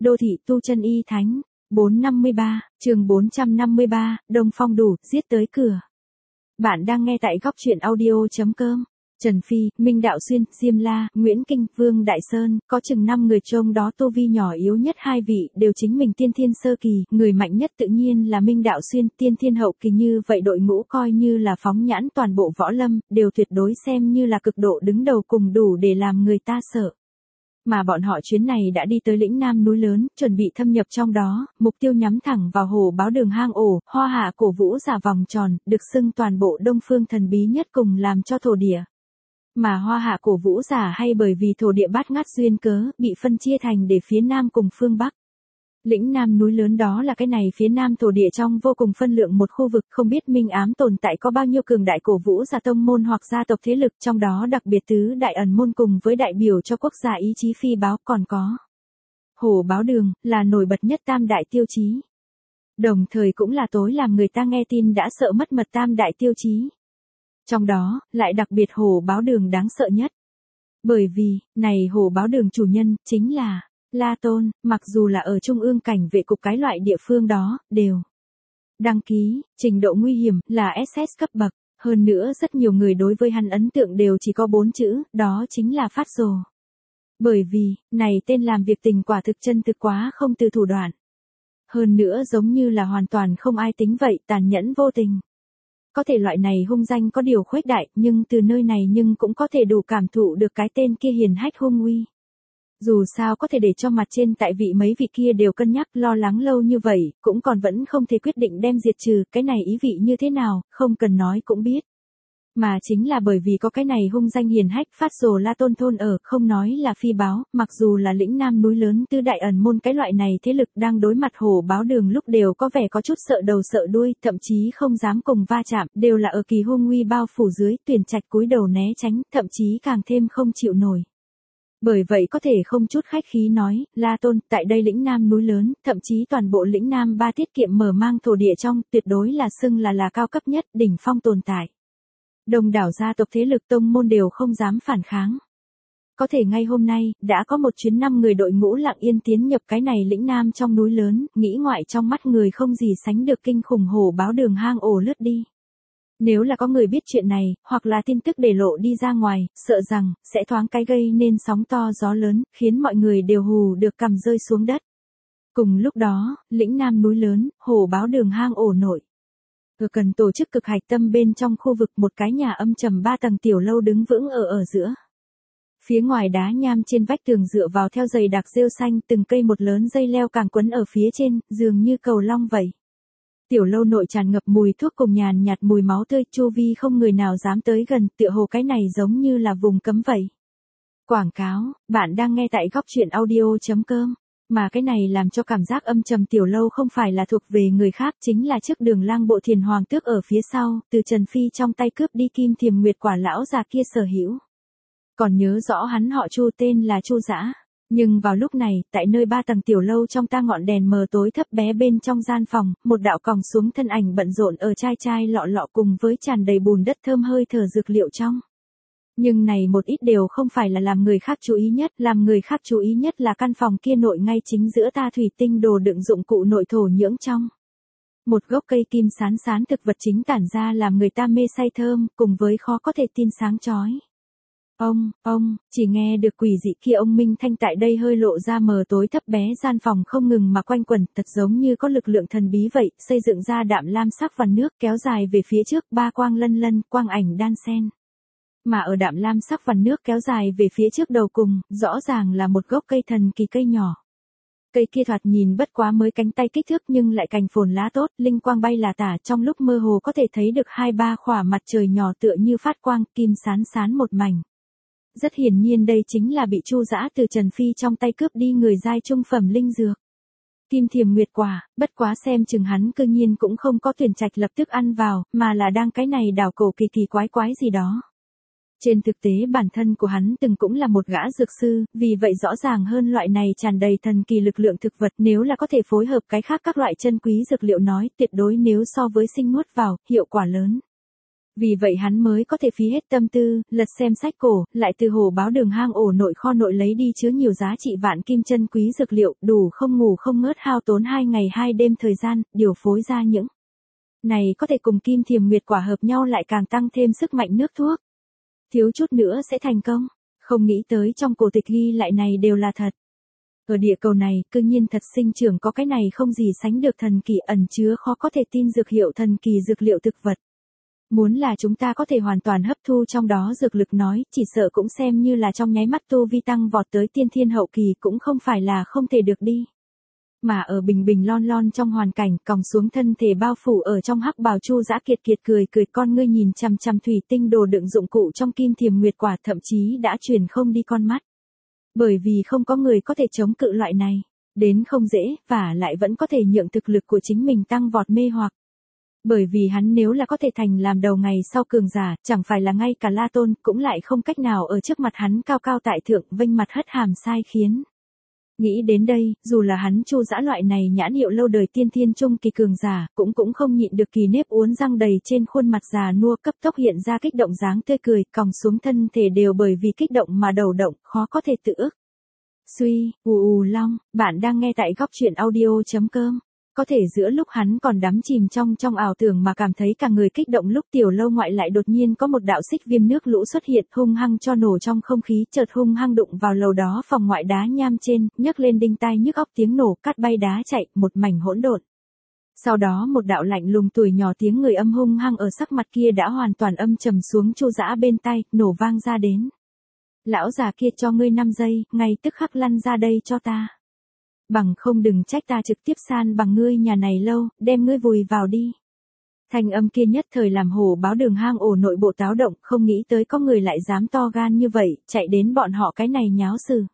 Đô thị tu chân y thánh. 453, chương 453, Đông Phong đủ, giết tới cửa. Bạn đang nghe tại góc truyện audio.com. Trần Phi, Minh Đạo Xuyên, Diêm La, Nguyễn Kinh, Vương Đại Sơn, có chừng 5 người trong đó tu vi nhỏ yếu nhất 2 vị, đều chính mình tiên thiên sơ kỳ, người mạnh nhất tự nhiên là Minh Đạo Xuyên, tiên thiên hậu kỳ, như vậy đội ngũ coi như là phóng nhãn toàn bộ võ lâm, đều tuyệt đối xem như là cực độ đứng đầu cùng đủ để làm người ta sợ. Mà bọn họ chuyến này đã đi tới lĩnh Nam núi lớn, chuẩn bị thâm nhập trong đó, mục tiêu nhắm thẳng vào Hồ Báo Đường hang ổ, Hoa Hạ cổ vũ giả vòng tròn, được xưng toàn bộ Đông Phương thần bí nhất cùng làm cho thổ địa. Mà Hoa Hạ cổ vũ giả hay bởi vì thổ địa bát ngát duyên cớ, bị phân chia thành để phía Nam cùng phương Bắc. Lĩnh Nam núi lớn đó là cái này phía Nam thổ địa trong vô cùng phân lượng một khu vực, không biết minh ám tồn tại có bao nhiêu cường đại cổ vũ giả tông môn hoặc gia tộc thế lực, trong đó đặc biệt tứ đại ẩn môn cùng với đại biểu cho quốc gia ý chí phi báo, còn có Hồ Báo Đường, là nổi bật nhất tam đại tiêu chí. Đồng thời cũng là tối làm người ta nghe tin đã sợ mất mật tam đại tiêu chí. Trong đó, lại đặc biệt Hồ Báo Đường đáng sợ nhất. Bởi vì, này Hồ Báo Đường chủ nhân, chính là La Tôn, mặc dù là ở trung ương cảnh vệ cục cái loại địa phương đó, đều đăng ký, trình độ nguy hiểm, là SS cấp bậc. Hơn nữa rất nhiều người đối với hắn ấn tượng đều chỉ có 4 chữ, đó chính là phát rồ. Bởi vì, này tên làm việc tình quả thực chân thực quá không từ thủ đoạn. Hơn nữa giống như là hoàn toàn không ai tính vậy, tàn nhẫn vô tình. Có thể loại này hung danh có điều khuếch đại, nhưng từ nơi này nhưng cũng có thể đủ cảm thụ được cái tên kia hiền hách hung uy. Dù sao có thể để cho mặt trên tại vị mấy vị kia đều cân nhắc lo lắng lâu như vậy, cũng còn vẫn không thể quyết định đem diệt trừ, cái này ý vị như thế nào, không cần nói cũng biết. Mà chính là bởi vì có cái này hung danh hiền hách phát rồ La Tôn thôn ở, không nói là phi báo, mặc dù là lĩnh Nam núi lớn tư đại ẩn môn cái loại này thế lực đang đối mặt Hồ Báo Đường lúc đều có vẻ có chút sợ đầu sợ đuôi, thậm chí không dám cùng va chạm, đều là ở kỳ hung uy bao phủ dưới, tuyển trạch cúi đầu né tránh, thậm chí càng thêm không chịu nổi. Bởi vậy có thể không chút khách khí nói, La Tôn, tại đây lĩnh Nam núi lớn, thậm chí toàn bộ lĩnh Nam ba tiết kiệm mở mang thổ địa trong, tuyệt đối là xưng là cao cấp nhất, đỉnh phong tồn tại. Đông đảo gia tộc thế lực tông môn đều không dám phản kháng. Có thể ngay hôm nay, đã có một chuyến 5 người đội ngũ lặng yên tiến nhập cái này lĩnh Nam trong núi lớn, nghĩ ngoại trong mắt người không gì sánh được kinh khủng Hồ Báo Đường hang ổ lướt đi. Nếu là có người biết chuyện này, hoặc là tin tức để lộ đi ra ngoài, sợ rằng, sẽ thoáng cái gây nên sóng to gió lớn, khiến mọi người đều hù được cầm rơi xuống đất. Cùng lúc đó, lĩnh Nam núi lớn, Hồ Báo Đường hang ổ nội. Cần tổ chức cực hạch tâm bên trong khu vực một cái nhà âm trầm 3 tầng tiểu lâu đứng vững ở giữa. Phía ngoài đá nham trên vách tường dựa vào theo dày đặc rêu xanh, từng cây một lớn dây leo càng quấn ở phía trên, dường như cầu long vậy. Tiểu lâu nội tràn ngập mùi thuốc cùng nhàn nhạt mùi máu tươi, chu vi không người nào dám tới gần, tựa hồ cái này giống như là vùng cấm vậy. Quảng cáo, bạn đang nghe tại góc truyện audio.com. Mà cái này làm cho cảm giác âm trầm tiểu lâu không phải là thuộc về người khác, chính là trước Đường Lang bộ Thiền Hoàng tước ở phía sau, từ Trần Phi trong tay cướp đi Kim Thiềm Nguyệt quả lão già kia sở hữu. Còn nhớ rõ hắn họ Chu, tên là Chu Dã. Nhưng vào lúc này, tại nơi 3 tầng tiểu lâu trong ta ngọn đèn mờ tối thấp bé bên trong gian phòng, một đạo còng xuống thân ảnh bận rộn ở chai lọ lọ cùng với tràn đầy bùn đất thơm hơi thở dược liệu trong. Nhưng này một ít đều không phải là làm người khác chú ý nhất, làm người khác chú ý nhất là căn phòng kia nội ngay chính giữa ta thủy tinh đồ đựng dụng cụ nội thổ nhưỡng trong. Một gốc cây kim sán thực vật chính tản ra làm người ta mê say thơm, cùng với khó có thể tin sáng chói. Ông, chỉ nghe được quỷ dị kia ông minh thanh tại đây hơi lộ ra mờ tối thấp bé gian phòng không ngừng mà quanh quẩn, thật giống như có lực lượng thần bí vậy, xây dựng ra đạm lam sắc vằn nước kéo dài về phía trước, 3 quang lân, quang ảnh đan xen. Mà ở đạm lam sắc vằn nước kéo dài về phía trước đầu cùng, rõ ràng là một gốc cây thần kỳ cây nhỏ. Cây kia thoạt nhìn bất quá mới cánh tay kích thước nhưng lại cành phồn lá tốt, linh quang bay là tả, trong lúc mơ hồ có thể thấy được 2-3 khỏa mặt trời nhỏ tựa như phát quang, kim sán một mảnh. Rất hiển nhiên đây chính là bị Chu Dã từ Trần Phi trong tay cướp đi người giai trung phẩm linh dược. Kim Thiềm Nguyệt quả, bất quá xem chừng hắn cư nhiên cũng không có tuyển trạch lập tức ăn vào, mà là đang cái này đảo cổ kỳ quái gì đó. Trên thực tế bản thân của hắn từng cũng là một gã dược sư, vì vậy rõ ràng hơn loại này tràn đầy thần kỳ lực lượng thực vật, nếu là có thể phối hợp cái khác các loại chân quý dược liệu nói, tuyệt đối nếu so với sinh nuốt vào, hiệu quả lớn. Vì vậy hắn mới có thể phí hết tâm tư, lật xem sách cổ, lại từ hồ báo đường hang ổ nội kho nội lấy đi chứa nhiều giá trị vạn kim chân quý dược liệu, đủ không ngủ không ngớt hao tốn 2 ngày 2 đêm thời gian, điều phối ra những này có thể cùng kim thiềm nguyệt quả hợp nhau lại càng tăng thêm sức mạnh nước thuốc. Thiếu chút nữa sẽ thành công, không nghĩ tới trong cổ tịch ghi lại này đều là thật. Ở địa cầu này, cư nhiên thật sinh trưởng có cái này không gì sánh được thần kỳ ẩn chứa khó có thể tin dược hiệu thần kỳ dược liệu thực vật. Muốn là chúng ta có thể hoàn toàn hấp thu trong đó dược lực nói, chỉ sợ cũng xem như là trong nháy mắt tu vi tăng vọt tới tiên thiên hậu kỳ cũng không phải là không thể được đi. Mà ở bình bình lon lon trong hoàn cảnh, còng xuống thân thể bao phủ ở trong hắc bào Chu Dã kiệt kiệt cười cười con ngươi nhìn chằm chằm thủy tinh đồ đựng dụng cụ trong kim thiềm nguyệt quả thậm chí đã truyền không đi con mắt. Bởi vì không có người có thể chống cự loại này, đến không dễ, và lại vẫn có thể nhượng thực lực của chính mình tăng vọt mê hoặc. Bởi vì hắn nếu là có thể thành làm đầu ngày sau cường giả, chẳng phải là ngay cả La Tôn cũng lại không cách nào ở trước mặt hắn cao cao tại thượng vênh mặt hất hàm sai khiến. Nghĩ đến đây, dù là hắn Chu Dã loại này nhãn hiệu lâu đời tiên thiên trung kỳ cường giả, cũng không nhịn được kỳ nếp uốn răng đầy trên khuôn mặt già nua cấp tốc hiện ra kích động dáng tươi cười, còng xuống thân thể đều bởi vì kích động mà đầu động, khó có thể tự ức. Suy, long, bạn đang nghe tại góc truyện audio.com. Có thể giữa lúc hắn còn đắm chìm trong ảo tưởng mà cảm thấy cả người kích động lúc tiểu lâu ngoại lại đột nhiên có một đạo xích viêm nước lũ xuất hiện hung hăng cho nổ trong không khí chợt hung hăng đụng vào lầu đó phòng ngoại đá nham trên, nhấc lên đinh tai nhức óc tiếng nổ cát bay đá chạy, một mảnh hỗn độn. Sau đó một đạo lạnh lùng tuổi nhỏ tiếng người âm hung hăng ở sắc mặt kia đã hoàn toàn âm trầm xuống Chu Dã bên tai, nổ vang ra đến. Lão già kia cho ngươi 5 giây, ngay tức khắc lăn ra đây cho ta. Bằng không đừng trách ta trực tiếp san bằng ngươi nhà này lâu, đem ngươi vùi vào đi. Thanh âm kia nhất thời làm hồ báo đường hang ổ nội bộ táo động, không nghĩ tới có người lại dám to gan như vậy, chạy đến bọn họ cái này nháo sự.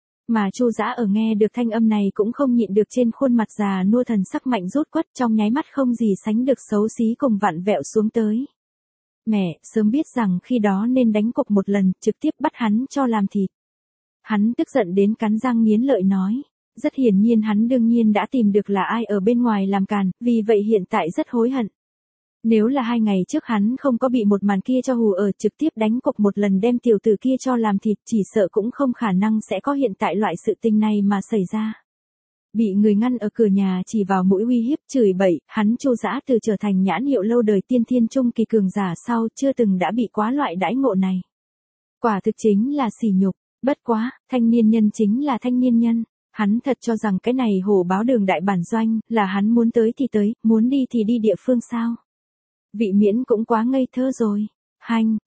Mà Chu Dã ở nghe được thanh âm này cũng không nhịn được trên khuôn mặt già nua thần sắc mạnh rút quất trong nháy mắt không gì sánh được xấu xí cùng vặn vẹo xuống tới. Mẹ, sớm biết rằng khi đó nên đánh cục một lần, trực tiếp bắt hắn cho làm thịt. Hắn tức giận đến cắn răng nghiến lợi nói. Rất hiển nhiên hắn đương nhiên đã tìm được là ai ở bên ngoài làm càn, vì vậy hiện tại rất hối hận. Nếu là 2 ngày trước hắn không có bị một màn kia cho hù ở trực tiếp đánh cục một lần đem tiểu tử kia cho làm thịt chỉ sợ cũng không khả năng sẽ có hiện tại loại sự tình này mà xảy ra. Bị người ngăn ở cửa nhà chỉ vào mũi uy hiếp chửi bậy, hắn Chu Dã từ trở thành nhãn hiệu lâu đời tiên thiên trung kỳ cường giả sau chưa từng đã bị quá loại đãi ngộ này. Quả thực chính là sỉ nhục, bất quá, thanh niên nhân chính là thanh niên nhân. Hắn thật cho rằng cái này hồ báo đường đại bản doanh, là hắn muốn tới thì tới, muốn đi thì đi địa phương sao. Vị miễn cũng quá ngây thơ rồi. Hành,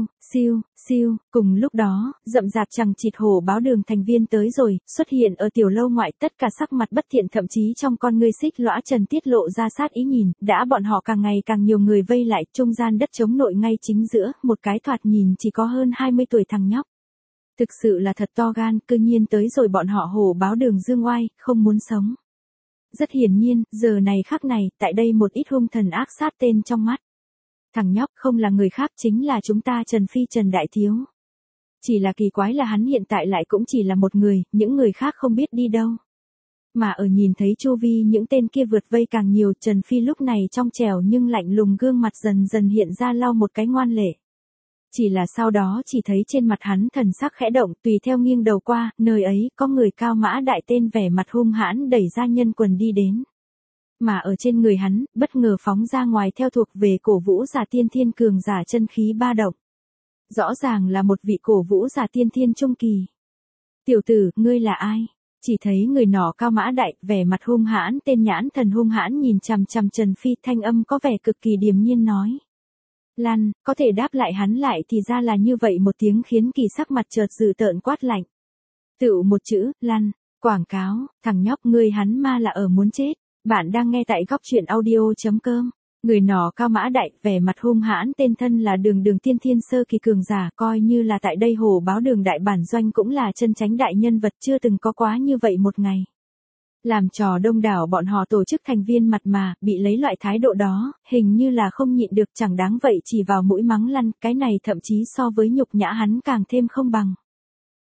siêu, cùng lúc đó, rậm rạp chằng chịt hồ báo đường thành viên tới rồi, xuất hiện ở tiểu lâu ngoại tất cả sắc mặt bất thiện thậm chí trong con ngươi xích lõa trần tiết lộ ra sát ý nhìn, đã bọn họ càng ngày càng nhiều người vây lại, trung gian đất trống nội ngay chính giữa, một cái thoạt nhìn chỉ có hơn 20 tuổi thằng nhóc. Thực sự là thật to gan, cư nhiên tới rồi bọn họ hồ báo đường dương oai, không muốn sống. Rất hiển nhiên, giờ này khắc này, tại đây một ít hung thần ác sát tên trong mắt. Thằng nhóc không là người khác chính là chúng ta Trần Phi Trần Đại Thiếu. Chỉ là kỳ quái là hắn hiện tại lại cũng chỉ là một người, những người khác không biết đi đâu. Mà ở nhìn thấy chu vi những tên kia vượt vây càng nhiều Trần Phi lúc này trong trẻo nhưng lạnh lùng gương mặt dần dần hiện ra lau một cái ngoan lệ. Chỉ là sau đó chỉ thấy trên mặt hắn thần sắc khẽ động tùy theo nghiêng đầu qua, nơi ấy có người cao mã đại tên vẻ mặt hung hãn đẩy ra nhân quần đi đến. Mà ở trên người hắn, bất ngờ phóng ra ngoài theo thuộc về cổ vũ giả tiên thiên cường giả chân khí ba động. Rõ ràng là một vị cổ vũ giả tiên thiên trung kỳ. Tiểu tử, ngươi là ai? Chỉ thấy người nọ cao mã đại, vẻ mặt hung hãn tên nhãn thần hung hãn nhìn chằm chằm Trần Phi thanh âm có vẻ cực kỳ điềm nhiên nói. Lăn, có thể đáp lại hắn lại thì ra là như vậy một tiếng khiến kỳ sắc mặt chợt dữ tợn quát lạnh. Tựu một chữ, lăn, quảng cáo, thằng nhóc ngươi hắn ma là ở muốn chết. Bạn đang nghe tại góc truyện audio.com. Người nọ cao mã đại, vẻ mặt hung hãn tên thân là đường tiên thiên sơ kỳ cường giả coi như là tại đây hồ báo đường đại bản doanh cũng là chân chánh đại nhân vật chưa từng có quá như vậy một ngày. Làm trò đông đảo bọn họ tổ chức thành viên mặt mà, bị lấy loại thái độ đó, hình như là không nhịn được chẳng đáng vậy chỉ vào mũi mắng lăn, cái này thậm chí so với nhục nhã hắn càng thêm không bằng.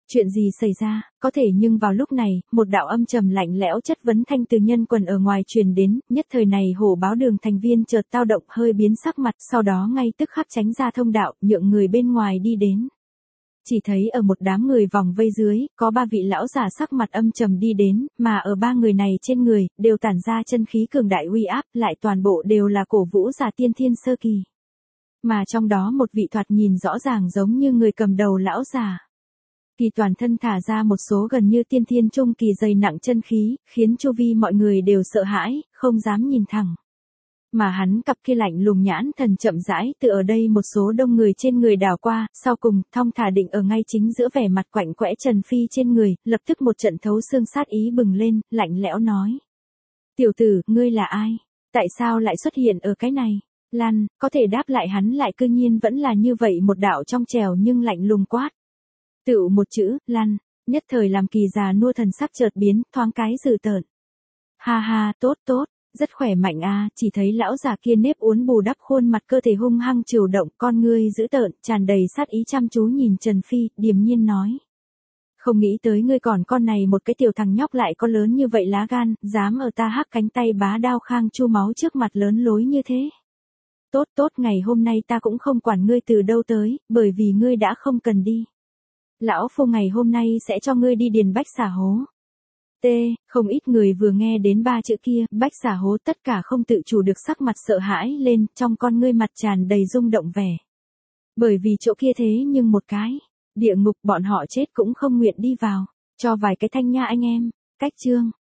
Chuyện gì xảy ra, có thể nhưng vào lúc này, một đạo âm trầm lạnh lẽo chất vấn thanh từ nhân quần ở ngoài truyền đến, nhất thời này hổ báo đường thành viên chợt tao động hơi biến sắc mặt, sau đó ngay tức khắc tránh ra thông đạo, nhượng người bên ngoài đi đến. Chỉ thấy ở một đám người vòng vây dưới, có 3 vị lão giả sắc mặt âm trầm đi đến, mà ở 3 người này trên người, đều tản ra chân khí cường đại uy áp, lại toàn bộ đều là cổ vũ giả tiên thiên sơ kỳ. Mà trong đó một vị thoạt nhìn rõ ràng giống như người cầm đầu lão giả. Kỳ toàn thân thả ra một số gần như tiên thiên trung kỳ dày nặng chân khí, khiến chu vi mọi người đều sợ hãi, không dám nhìn thẳng. Mà hắn cặp kia lạnh lùng nhãn thần chậm rãi từ ở đây một số đông người trên người đảo qua, sau cùng thong thả định ở ngay chính giữa vẻ mặt quạnh quẽ Trần Phi trên người, lập tức một trận thấu xương sát ý bừng lên, lạnh lẽo nói. Tiểu tử, ngươi là ai? Tại sao lại xuất hiện ở cái này? Lan, có thể đáp lại hắn lại cư nhiên vẫn là như vậy một đạo trong trèo nhưng lạnh lùng quát. Tựu một chữ, Lan, nhất thời làm Kỳ già nua thần sắc chợt biến, thoáng cái dữ tợn. Ha ha, tốt tốt, rất khỏe mạnh a, chỉ thấy lão già kia nếp uốn bù đắp khuôn mặt cơ thể hung hăng chiều động, con ngươi dữ tợn, tràn đầy sát ý chăm chú nhìn Trần Phi, điềm nhiên nói. Không nghĩ tới ngươi còn con này một cái tiểu thằng nhóc lại có lớn như vậy lá gan, dám ở ta hắc cánh tay bá đao khang chu máu trước mặt lớn lối như thế. Tốt tốt, ngày hôm nay ta cũng không quản ngươi từ đâu tới, bởi vì ngươi đã không cần đi. Lão phu ngày hôm nay sẽ cho ngươi đi điền bách xả hố. Không ít người vừa nghe đến 3 chữ kia, bách xả hố tất cả không tự chủ được sắc mặt sợ hãi lên, trong con ngươi mặt tràn đầy rung động vẻ. Bởi vì chỗ kia thế nhưng một cái, địa ngục bọn họ chết cũng không nguyện đi vào, cho vài cái thanh nha anh em, cách chương.